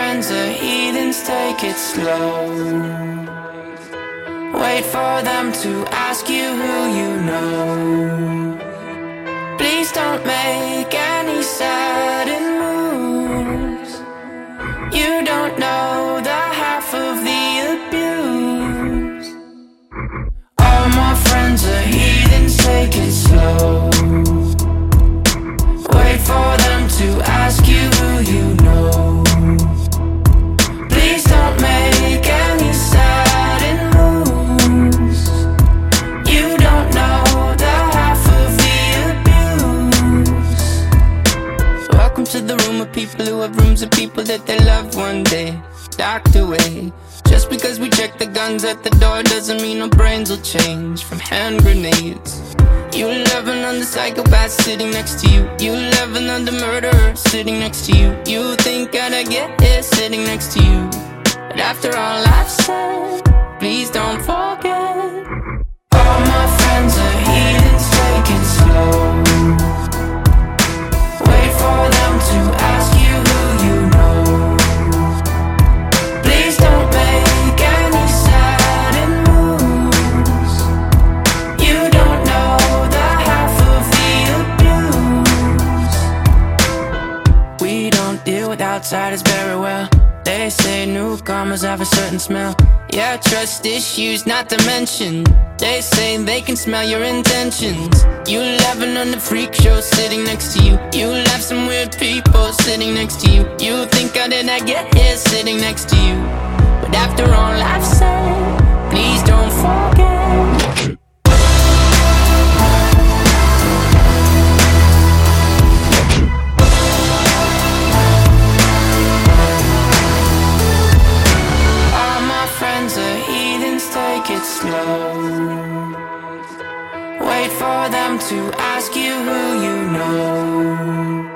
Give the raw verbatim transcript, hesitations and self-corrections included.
friends are heathens, take it slow. Wait for them to ask you who you know. Please don't make any sudden moves. You don't know the half of the abuse. All my friends are heathens, take it slow. Wait for them to ask you who you know. Please don't make any sudden moves. You don't know the half of the abuse. Welcome to the room of people who have rooms of people that they love one day docked away. Just because we check the guns at the door doesn't mean our brains will change from hand grenades. You loving on the psychopath sitting next to you. You loving on the murderer sitting next to you. You think I'd get here sitting next to you. But after all I've said, please don't forget. All my friends are heathens, take it slow. Wait for them to ask you who you know. Please don't make any sudden moves. You don't know the half of the abuse. We don't deal with outsiders very well. They say newcomers have a certain smell. Yeah, trust issues not to mention. They say they can smell your intentions. You laughing on the freak show sitting next to you. You laugh some weird people sitting next to you. You think I did not get here sitting next to you. But after all I've said, please don't forget. Take it slow. Wait for them to ask you who you know.